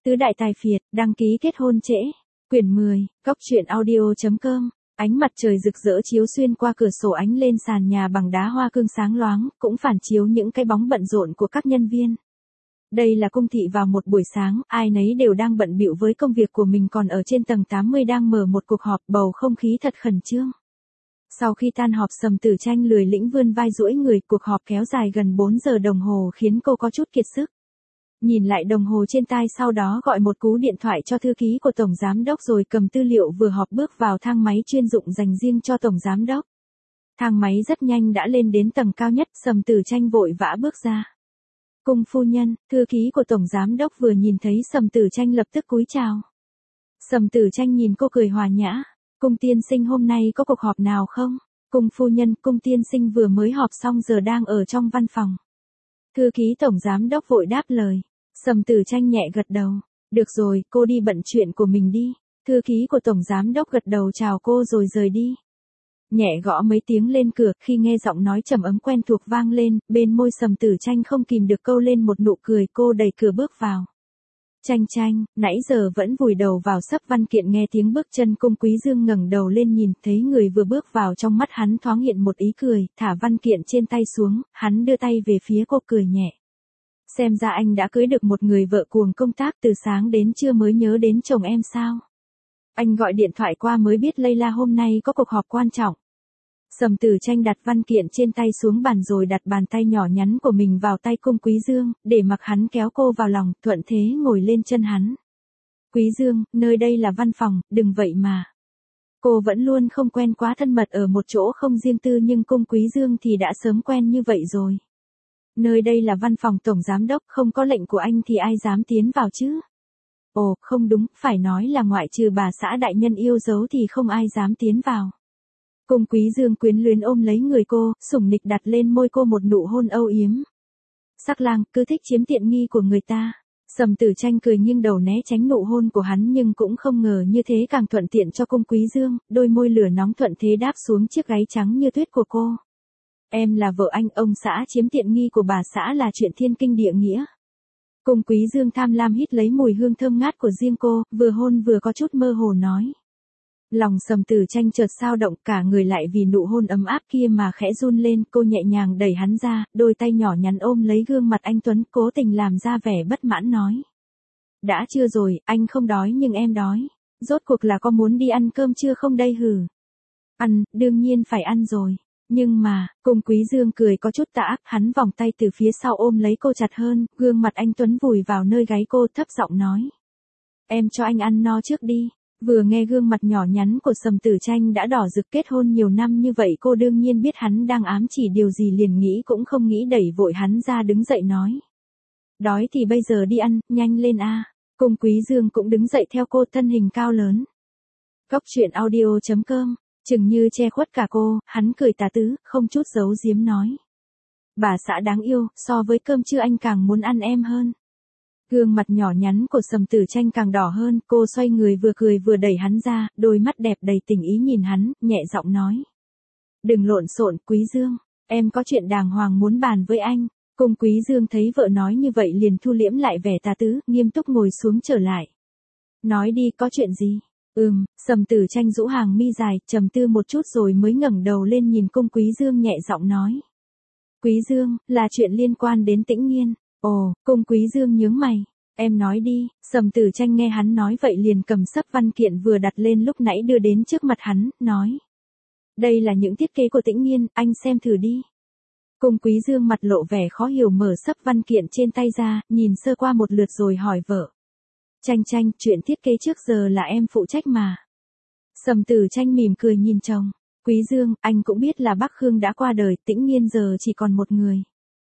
Tứ đại tài phiệt, đăng ký kết hôn trễ. Quyển 10, Cốc truyện audio.com. Ánh mặt trời rực rỡ chiếu xuyên qua cửa sổ ánh lên sàn nhà bằng đá hoa cương sáng loáng, cũng phản chiếu những cái bóng bận rộn của các nhân viên. Đây là cung thị vào một buổi sáng, ai nấy đều đang bận bịu với công việc của mình, còn ở trên tầng 80 đang mở một cuộc họp, bầu không khí thật khẩn trương. Sau khi tan họp, Sầm Tử Tranh lười lĩnh vươn vai duỗi người, cuộc họp kéo dài gần 4 giờ đồng hồ khiến cô có chút kiệt sức. Nhìn lại đồng hồ trên tay, sau đó gọi một cú điện thoại cho thư ký của Tổng Giám Đốc rồi cầm tư liệu vừa họp bước vào thang máy chuyên dụng dành riêng cho Tổng Giám Đốc. Thang máy rất nhanh đã lên đến tầng cao nhất, Sầm Tử Tranh vội vã bước ra. Cung phu nhân, thư ký của Tổng Giám Đốc vừa nhìn thấy Sầm Tử Tranh lập tức cúi chào. Sầm Tử Tranh nhìn cô cười hòa nhã. Cung tiên sinh hôm nay có cuộc họp nào không? Cung phu nhân, cung tiên sinh vừa mới họp xong giờ đang ở trong văn phòng. Thư ký Tổng Giám Đốc vội đáp lời. Sầm Tử Tranh nhẹ gật đầu. Được rồi, cô đi bận chuyện của mình đi. Thư ký của Tổng Giám Đốc gật đầu chào cô rồi rời đi. Nhẹ gõ mấy tiếng lên cửa, khi nghe giọng nói trầm ấm quen thuộc vang lên, bên môi Sầm Tử Tranh không kìm được câu lên một nụ cười, cô đẩy cửa bước vào. Tranh, nãy giờ vẫn vùi đầu vào sấp văn kiện, nghe tiếng bước chân Cung Quý Dương ngẩng đầu lên nhìn, thấy người vừa bước vào, trong mắt hắn thoáng hiện một ý cười, thả văn kiện trên tay xuống, hắn đưa tay về phía cô cười nhẹ. Xem ra anh đã cưới được một người vợ cuồng công tác, từ sáng đến trưa mới nhớ đến chồng em sao? Anh gọi điện thoại qua mới biết Layla hôm nay có cuộc họp quan trọng. Sầm Tử Tranh đặt văn kiện trên tay xuống bàn rồi đặt bàn tay nhỏ nhắn của mình vào tay Cung Quý Dương, để mặc hắn kéo cô vào lòng, thuận thế ngồi lên chân hắn. Quý Dương, nơi đây là văn phòng, đừng vậy mà. Cô vẫn luôn không quen quá thân mật ở một chỗ không riêng tư, nhưng Cung Quý Dương thì đã sớm quen như vậy rồi. Nơi đây là văn phòng Tổng Giám Đốc, không có lệnh của anh thì ai dám tiến vào chứ? Ồ, không đúng, phải nói là ngoại trừ bà xã đại nhân yêu dấu thì không ai dám tiến vào. Cung Quý Dương quyến luyến ôm lấy người cô, sủng nịch đặt lên môi cô một nụ hôn âu yếm. Sắc lang, cứ thích chiếm tiện nghi của người ta. Sầm Tử Tranh cười nghiêng đầu né tránh nụ hôn của hắn, nhưng cũng không ngờ như thế càng thuận tiện cho Cung Quý Dương, đôi môi lửa nóng thuận thế đáp xuống chiếc gáy trắng như tuyết của cô. Em là vợ anh, ông xã chiếm tiện nghi của bà xã là chuyện thiên kinh địa nghĩa. Cung Quý Dương tham lam hít lấy mùi hương thơm ngát của riêng cô, vừa hôn vừa có chút mơ hồ nói. Lòng Sầm Tử Tranh chợt dao động, cả người lại vì nụ hôn ấm áp kia mà khẽ run lên, cô nhẹ nhàng đẩy hắn ra, đôi tay nhỏ nhắn ôm lấy gương mặt anh tuấn, cố tình làm ra vẻ bất mãn nói. Đã trưa rồi, anh không đói nhưng em đói. Rốt cuộc là có muốn đi ăn cơm chưa không đây hử? Ăn, đương nhiên phải ăn rồi. Nhưng mà, Cung Quý Dương cười có chút tà ác, hắn vòng tay từ phía sau ôm lấy cô chặt hơn, gương mặt anh tuấn vùi vào nơi gáy cô, thấp giọng nói. Em cho anh ăn no trước đi. Vừa nghe gương mặt nhỏ nhắn của Sầm Tử Tranh đã đỏ rực, kết hôn nhiều năm như vậy cô đương nhiên biết hắn đang ám chỉ điều gì, liền nghĩ cũng không nghĩ đẩy vội hắn ra đứng dậy nói. Đói thì bây giờ đi ăn, nhanh lên a. Cung Quý Dương cũng đứng dậy theo cô, thân hình cao lớn. Cốc truyện audio.com, chừng như che khuất cả cô, hắn cười tà tứ, không chút giấu giếm nói. Bà xã đáng yêu, so với cơm trưa anh càng muốn ăn em hơn. Gương mặt nhỏ nhắn của Sầm Tử Tranh càng đỏ hơn, cô xoay người vừa cười vừa đẩy hắn ra, đôi mắt đẹp đầy tình ý nhìn hắn, nhẹ giọng nói. Đừng lộn xộn, Quý Dương, em có chuyện đàng hoàng muốn bàn với anh. Cung Quý Dương thấy vợ nói như vậy liền thu liễm lại vẻ tà tứ, nghiêm túc ngồi xuống trở lại. Nói đi, có chuyện gì? Sầm Tử Tranh rũ hàng mi dài, trầm tư một chút rồi mới ngẩng đầu lên nhìn Cung Quý Dương nhẹ giọng nói. Quý Dương, là chuyện liên quan đến Tĩnh Nghiên. Ồ, Cung Quý Dương nhướng mày. Em nói đi. Sầm Tử Tranh nghe hắn nói vậy liền cầm sấp văn kiện vừa đặt lên lúc nãy đưa đến trước mặt hắn, nói. Đây là những thiết kế của Tĩnh Nghiên, anh xem thử đi. Cung Quý Dương mặt lộ vẻ khó hiểu mở sấp văn kiện trên tay ra, nhìn sơ qua một lượt rồi hỏi vợ. Tranh, chuyện thiết kế trước giờ là em phụ trách mà. Sầm Tử Tranh mỉm cười nhìn chồng. Quý Dương, anh cũng biết là bác Khương đã qua đời, Tĩnh Nghiên giờ chỉ còn một người.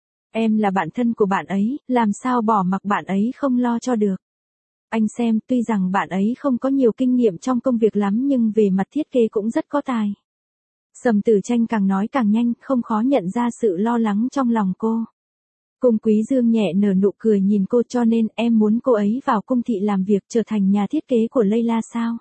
Em là bạn thân của bạn ấy, làm sao bỏ mặc bạn ấy không lo cho được. Anh xem, tuy rằng bạn ấy không có nhiều kinh nghiệm trong công việc lắm nhưng về mặt thiết kế cũng rất có tài. Sầm Tử Tranh càng nói càng nhanh, không khó nhận ra sự lo lắng trong lòng cô. Cung Quý Dương nhẹ nở nụ cười nhìn cô, cho nên em muốn cô ấy vào cung thị làm việc, trở thành nhà thiết kế của Layla sao?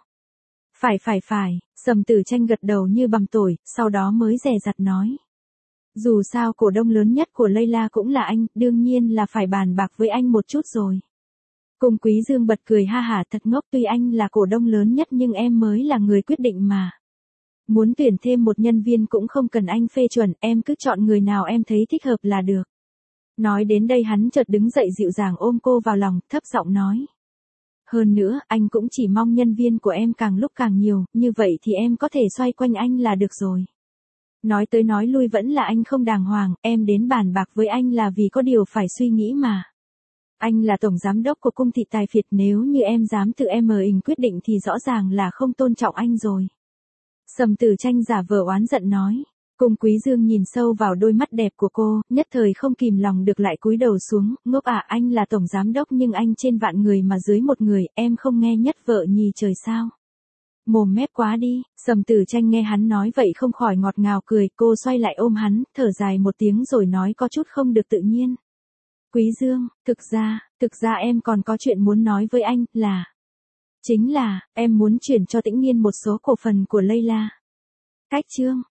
Phải, Sầm Tử Tranh gật đầu như bằm tỏi, sau đó mới dè dặt nói. Dù sao cổ đông lớn nhất của Layla cũng là anh, đương nhiên là phải bàn bạc với anh một chút rồi. Cung Quý Dương bật cười ha hả thật ngốc, tuy anh là cổ đông lớn nhất nhưng em mới là người quyết định mà. Muốn tuyển thêm một nhân viên cũng không cần anh phê chuẩn, em cứ chọn người nào em thấy thích hợp là được. Nói đến đây hắn chợt đứng dậy dịu dàng ôm cô vào lòng, thấp giọng nói. Hơn nữa, anh cũng chỉ mong nhân viên của em càng lúc càng nhiều, như vậy thì em có thể xoay quanh anh là được rồi. Nói tới nói lui vẫn là anh không đàng hoàng, em đến bàn bạc với anh là vì có điều phải suy nghĩ mà. Anh là tổng giám đốc của cung thị tài phiệt, nếu như em dám tự em mình quyết định thì rõ ràng là không tôn trọng anh rồi. Sầm Tử Tranh giả vờ oán giận nói. Cung Quý Dương nhìn sâu vào đôi mắt đẹp của cô, nhất thời không kìm lòng được lại cúi đầu xuống, ngốc à, anh là tổng giám đốc nhưng anh trên vạn người mà dưới một người, em không nghe nhất vợ nhì trời sao. Mồm mép quá đi. Sầm Tử Tranh nghe hắn nói vậy không khỏi ngọt ngào cười, cô xoay lại ôm hắn, thở dài một tiếng rồi nói có chút không được tự nhiên. Quý Dương, thực ra em còn có chuyện muốn nói với anh, chính là, em muốn chuyển cho Tĩnh Nghiên một số cổ phần của Layla. Cách chương